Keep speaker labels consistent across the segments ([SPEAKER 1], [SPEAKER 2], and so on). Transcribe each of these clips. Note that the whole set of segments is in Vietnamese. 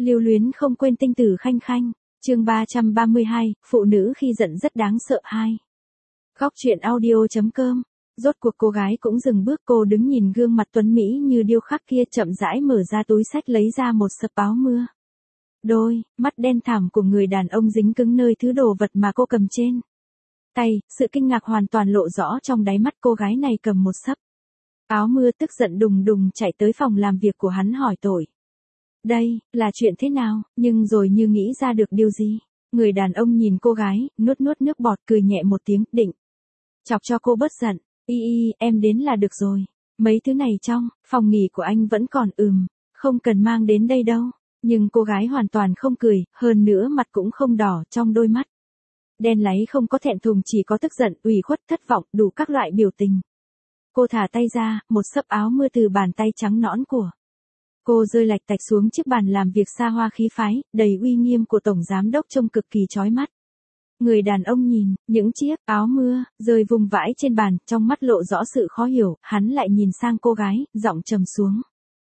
[SPEAKER 1] Lưu luyến không quên tinh tử khanh khanh. Chương 332, phụ nữ khi giận rất đáng sợ 2. Góc truyện audio.com. Rốt cuộc cô gái cũng dừng bước, cô đứng nhìn gương mặt tuấn mỹ như điêu khắc kia, chậm rãi mở ra túi xách lấy ra một sấp áo mưa. Đôi mắt đen thẳm của người đàn ông dính cứng nơi thứ đồ vật mà cô cầm trên tay, sự kinh ngạc hoàn toàn lộ rõ trong đáy mắt cô gái này cầm một sấp áo mưa, tức giận đùng đùng chạy tới phòng làm việc của hắn hỏi tội. Đây, là chuyện thế nào, nhưng rồi như nghĩ ra được điều gì. Người đàn ông nhìn cô gái, nuốt nước bọt, cười nhẹ một tiếng, định chọc cho cô bớt giận. Em đến là được rồi. Mấy thứ này trong phòng nghỉ của anh vẫn còn, không cần mang đến đây đâu. Nhưng cô gái hoàn toàn không cười, hơn nữa mặt cũng không đỏ, trong đôi mắt đen láy không có thẹn thùng, chỉ có tức giận, ủy khuất, thất vọng, đủ các loại biểu tình. Cô thả tay ra, một xấp áo mưa từ bàn tay trắng nõn của cô rơi lạch tạch xuống chiếc bàn làm việc xa hoa khí phái, đầy uy nghiêm của tổng giám đốc, trông cực kỳ chói mắt. Người đàn ông nhìn những chiếc áo mưa rơi vùng vãi trên bàn, trong mắt lộ rõ sự khó hiểu, hắn lại nhìn sang cô gái, giọng trầm xuống.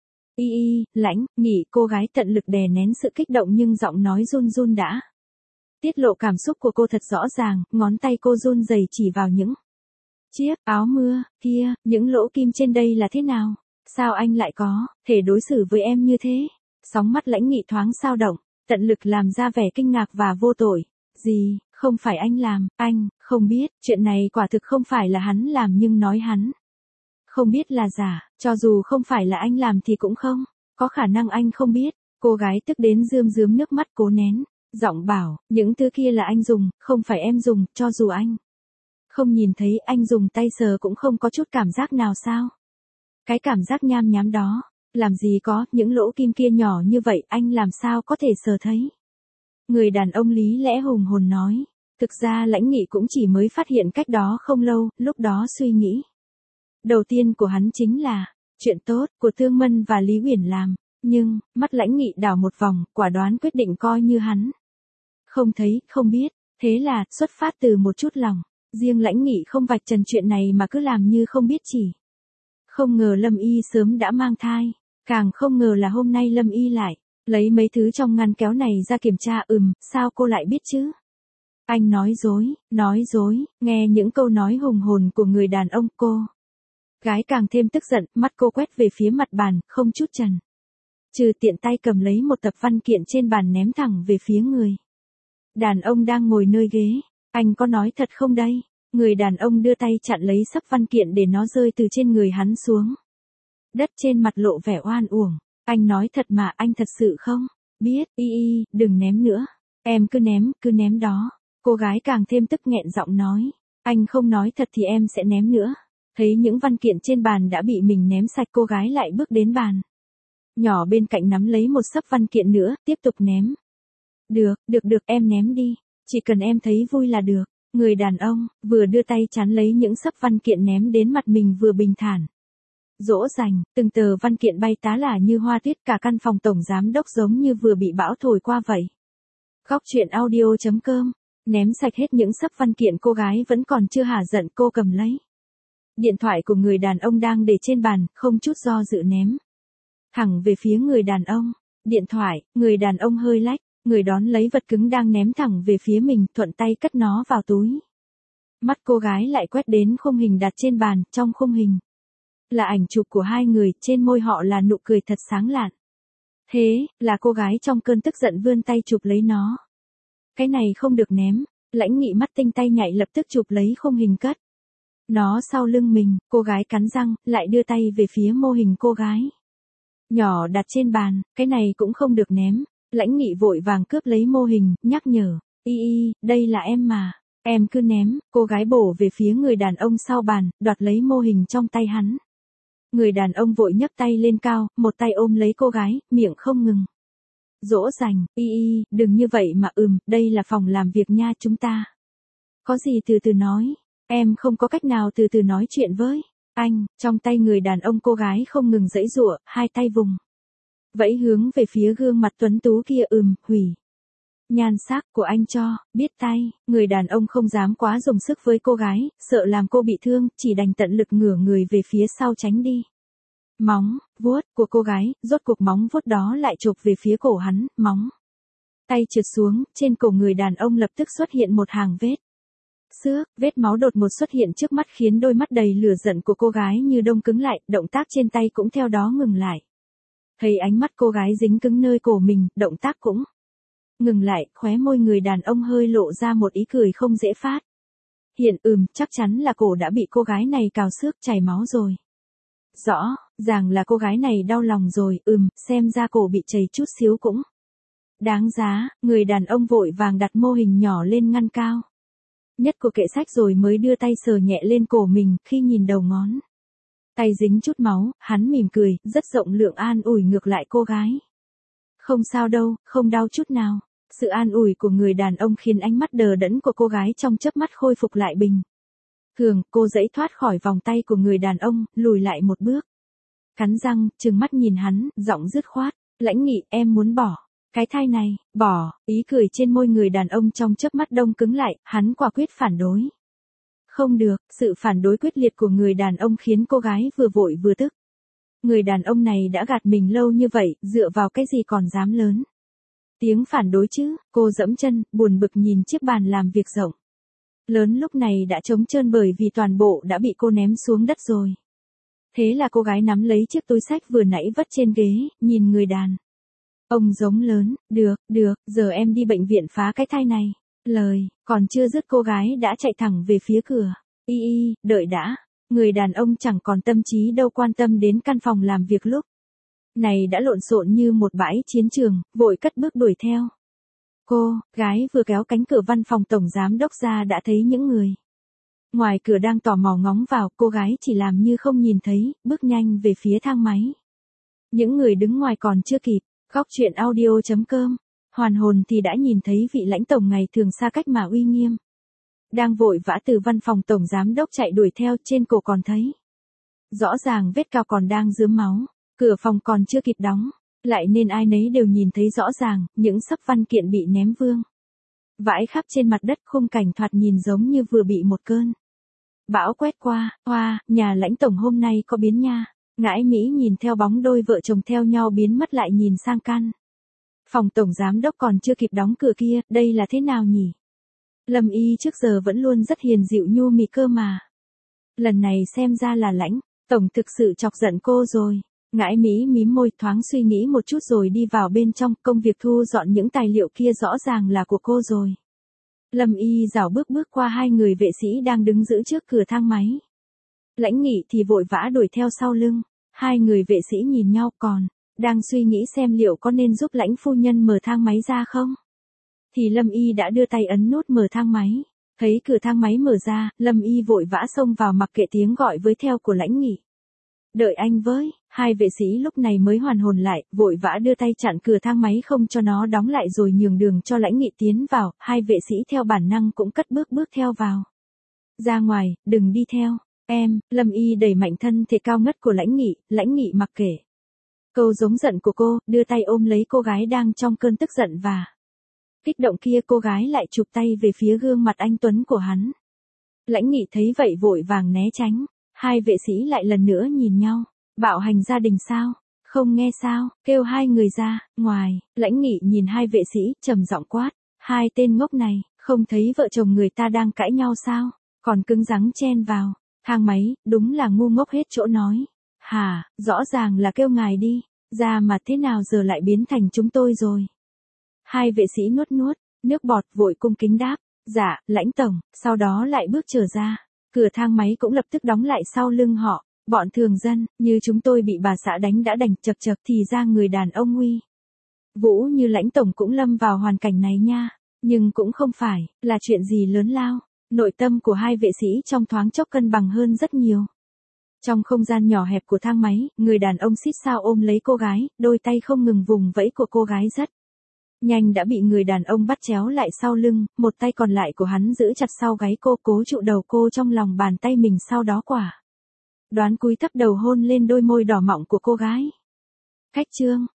[SPEAKER 1] Lãnh Nghị. Cô gái tận lực đè nén sự kích động nhưng giọng nói run run đã tiết lộ cảm xúc của cô thật rõ ràng, ngón tay cô run rẩy chỉ vào những chiếc áo mưa kia, những lỗ kim trên đây là thế nào? Sao anh lại có thể đối xử với em như thế? Sóng mắt Lãnh Nghị thoáng xao động, tận lực làm ra vẻ kinh ngạc và vô tội. Gì, không phải anh làm, anh không biết, chuyện này quả thực không phải là hắn làm, nhưng nói hắn không biết là giả, cho dù không phải là anh làm thì cũng không có khả năng anh không biết. Cô gái tức đến rơm rớm nước mắt, cố nén giọng bảo, những thứ kia là anh dùng, không phải em dùng, cho dù anh không nhìn thấy, anh dùng tay sờ cũng không có chút cảm giác nào sao? Cái cảm giác nham nhám đó, làm gì có, những lỗ kim kia nhỏ như vậy, anh làm sao có thể sờ thấy? Người đàn ông lý lẽ hùng hồn nói. Thực ra Lãnh Nghị cũng chỉ mới phát hiện cách đó không lâu, lúc đó suy nghĩ đầu tiên của hắn chính là chuyện tốt của Thương Mân và Lý Uyển làm, nhưng mắt Lãnh Nghị đảo một vòng, quả đoán quyết định coi như hắn không thấy, không biết. Thế là xuất phát từ một chút lòng riêng, Lãnh Nghị không vạch trần chuyện này mà cứ làm như không biết. Chỉ không ngờ Lâm Y sớm đã mang thai, càng không ngờ là hôm nay Lâm Y lại lấy mấy thứ trong ngăn kéo này ra kiểm tra. Sao cô lại biết chứ? Anh nói dối. Nghe những câu nói hùng hồn của người đàn ông, cô gái càng thêm tức giận, mắt cô quét về phía mặt bàn, không chút chần chừ tiện tay cầm lấy một tập văn kiện trên bàn, ném thẳng về phía người đàn ông đang ngồi nơi ghế. Anh có nói thật không đây? Người đàn ông đưa tay chặn lấy xấp văn kiện để nó rơi từ trên người hắn xuống đất, trên mặt lộ vẻ oan uổng. Anh nói thật mà, anh thật sự không biết. Đừng ném nữa. Em cứ ném đó. Cô gái càng thêm tức, nghẹn giọng nói. Anh không nói thật thì em sẽ ném nữa. Thấy những văn kiện trên bàn đã bị mình ném sạch, cô gái lại bước đến bàn nhỏ bên cạnh, nắm lấy một xấp văn kiện nữa, tiếp tục ném. Được, em ném đi. Chỉ cần em thấy vui là được. Người đàn ông vừa đưa tay chắn lấy những xấp văn kiện ném đến mặt mình, vừa bình thản dỗ dành. Từng tờ văn kiện bay tá lả như hoa tuyết, cả căn phòng tổng giám đốc giống như vừa bị bão thổi qua vậy. Góc truyện audio.com. Ném sạch hết những xấp văn kiện, cô gái vẫn còn chưa hả giận, cô cầm lấy điện thoại của người đàn ông đang để trên bàn, không chút do dự ném thẳng về phía người đàn ông. Điện thoại, người đàn ông hơi lách người đón lấy vật cứng đang ném thẳng về phía mình, thuận tay cất nó vào túi. Mắt cô gái lại quét đến khung hình đặt trên bàn, trong khung hình là ảnh chụp của hai người, trên môi họ là nụ cười thật sáng lạn. Thế là cô gái trong cơn tức giận vươn tay chụp lấy nó. Cái này không được ném. Lãnh Nghị mắt tinh tay nhạy, lập tức chụp lấy khung hình, cất nó sau lưng mình. Cô gái cắn răng, lại đưa tay về phía mô hình cô gái nhỏ đặt trên bàn. Cái này cũng không được ném. Lãnh Nghị vội vàng cướp lấy mô hình, nhắc nhở. Đây là em mà. Em cứ ném. Cô gái bổ về phía người đàn ông sau bàn, đoạt lấy mô hình trong tay hắn. Người đàn ông vội nhấc tay lên cao, một tay ôm lấy cô gái, miệng không ngừng dỗ dành. Đừng như vậy mà. Đây là phòng làm việc nha, chúng ta có gì từ từ nói. Em không có cách nào từ từ nói chuyện với anh. Trong tay người đàn ông, cô gái không ngừng giãy giụa, hai tay vùng vẫy hướng về phía gương mặt tuấn tú kia. Hủy nhan sắc của anh cho biết tay. Người đàn ông không dám quá dùng sức với cô gái, sợ làm cô bị thương, chỉ đành tận lực ngửa người về phía sau tránh đi Móng, vuốt của cô gái, rốt cuộc móng vuốt đó lại chộp về phía cổ hắn, móng. Tay trượt xuống, trên cổ người đàn ông lập tức xuất hiện một hàng vết xước, vết máu đột ngột xuất hiện trước mắt khiến đôi mắt đầy lửa giận của cô gái như đông cứng lại, động tác trên tay cũng theo đó ngừng lại. Thấy ánh mắt cô gái dính cứng nơi cổ mình, động tác cũng ngừng lại, khóe môi người đàn ông hơi lộ ra một ý cười không dễ phát. Hiện chắc chắn là cổ đã bị cô gái này cào xước chảy máu rồi. Rõ ràng là cô gái này đau lòng rồi, xem ra cổ bị chảy chút xíu cũng đáng giá, người đàn ông vội vàng đặt mô hình nhỏ lên ngăn cao nhất của kệ sách rồi mới đưa tay sờ nhẹ lên cổ mình, khi nhìn đầu ngón tay dính chút máu, hắn mỉm cười, rất rộng lượng an ủi ngược lại cô gái. Không sao đâu, không đau chút nào. Sự an ủi của người đàn ông khiến ánh mắt đờ đẫn của cô gái trong chớp mắt khôi phục lại bình thường, cô giãy thoát khỏi vòng tay của người đàn ông, lùi lại một bước. Cắn răng, trừng mắt nhìn hắn, giọng dứt khoát, Lãnh Nghị, em muốn bỏ cái thai này, bỏ, ý cười trên môi người đàn ông trong chớp mắt đông cứng lại, hắn quả quyết phản đối. Không được, sự phản đối quyết liệt của người đàn ông khiến cô gái vừa vội vừa tức. Người đàn ông này đã gạt mình lâu như vậy, dựa vào cái gì còn dám lớn tiếng phản đối chứ, cô dẫm chân, buồn bực nhìn chiếc bàn làm việc rộng lớn lúc này đã trống trơn bởi vì toàn bộ đã bị cô ném xuống đất rồi. Thế là cô gái nắm lấy chiếc túi xách vừa nãy vất trên ghế, nhìn người đàn ông giống lớn, được, giờ em đi bệnh viện phá cái thai này. Lời còn chưa dứt cô gái đã chạy thẳng về phía cửa. Đợi đã. Người đàn ông chẳng còn tâm trí đâu quan tâm đến căn phòng làm việc lúc này đã lộn xộn như một bãi chiến trường, vội cất bước đuổi theo. Cô gái vừa kéo cánh cửa văn phòng tổng giám đốc ra đã thấy những người ngoài cửa đang tò mò ngóng vào, cô gái chỉ làm như không nhìn thấy, bước nhanh về phía thang máy. Những người đứng ngoài còn chưa kịp góc chuyện audio.com hoàn hồn thì đã nhìn thấy vị lãnh tổng ngày thường xa cách mà uy nghiêm đang vội vã từ văn phòng tổng giám đốc chạy đuổi theo, trên cổ còn thấy rõ ràng vết cào còn đang rướm máu, cửa phòng còn chưa kịp đóng lại nên ai nấy đều nhìn thấy rõ ràng những xấp văn kiện bị ném vương vãi khắp trên mặt đất, khung cảnh thoạt nhìn giống như vừa bị một cơn bão quét qua. Nhà lãnh tổng hôm nay có biến nha. Ngãi Mỹ nhìn theo bóng đôi vợ chồng theo nhau biến mất lại nhìn sang căn phòng tổng giám đốc còn chưa kịp đóng cửa kia, đây là thế nào nhỉ? Lâm Y trước giờ vẫn luôn rất hiền dịu nhu mì cơ mà. Lần này xem ra là lãnh tổng thực sự chọc giận cô rồi. Ngãi Mỹ mím môi, thoáng suy nghĩ một chút rồi đi vào bên trong, công việc thu dọn những tài liệu kia rõ ràng là của cô rồi. Lâm Y rảo bước qua hai người vệ sĩ đang đứng giữ trước cửa thang máy. Lãnh Nghị thì vội vã đuổi theo sau lưng. Hai người vệ sĩ nhìn nhau còn đang suy nghĩ xem liệu có nên giúp lãnh phu nhân mở thang máy ra không. Thì Lâm Y đã đưa tay ấn nút mở thang máy. Thấy cửa thang máy mở ra, Lâm Y vội vã xông vào mặc kệ tiếng gọi với theo của Lãnh Nghị. Đợi anh với, hai vệ sĩ lúc này mới hoàn hồn lại, vội vã đưa tay chặn cửa thang máy không cho nó đóng lại rồi nhường đường cho Lãnh Nghị tiến vào, hai vệ sĩ theo bản năng cũng cất bước theo vào. Ra ngoài, đừng đi theo, em, Lâm Y đẩy mạnh thân thể cao ngất của Lãnh Nghị mặc kệ câu giống giận của cô, đưa tay ôm lấy cô gái đang trong cơn tức giận và kích động kia, cô gái lại chụp tay về phía gương mặt anh tuấn của hắn. Lãnh Nghị thấy vậy vội vàng né tránh, hai vệ sĩ lại lần nữa nhìn nhau, bạo hành gia đình sao, không nghe sao, kêu hai người ra, ngoài. Lãnh Nghị nhìn hai vệ sĩ, trầm giọng quát, hai tên ngốc này, không thấy vợ chồng người ta đang cãi nhau sao, còn cứng rắn chen vào thang máy, đúng là ngu ngốc hết chỗ nói. Hả, rõ ràng là kêu ngài đi ra mà thế nào giờ lại biến thành chúng tôi rồi. Hai vệ sĩ nuốt nước bọt, vội cung kính đáp, dạ, lãnh tổng, sau đó lại bước trở ra. Cửa thang máy cũng lập tức đóng lại sau lưng họ. Bọn thường dân, như chúng tôi bị bà xã đánh đã đành chật thì ra người đàn ông uy vũ như lãnh tổng cũng lâm vào hoàn cảnh này nha. Nhưng cũng không phải là chuyện gì lớn lao. Nội tâm của hai vệ sĩ trong thoáng chốc cân bằng hơn rất nhiều. Trong không gian nhỏ hẹp của thang máy, người đàn ông xít sao ôm lấy cô gái, đôi tay không ngừng vùng vẫy của cô gái rất nhanh đã bị người đàn ông bắt chéo lại sau lưng, một tay còn lại của hắn giữ chặt sau gáy cô, cố trụ đầu cô trong lòng bàn tay mình, sau đó đoán cúi thấp đầu hôn lên đôi môi đỏ mọng của cô gái. Khách trương,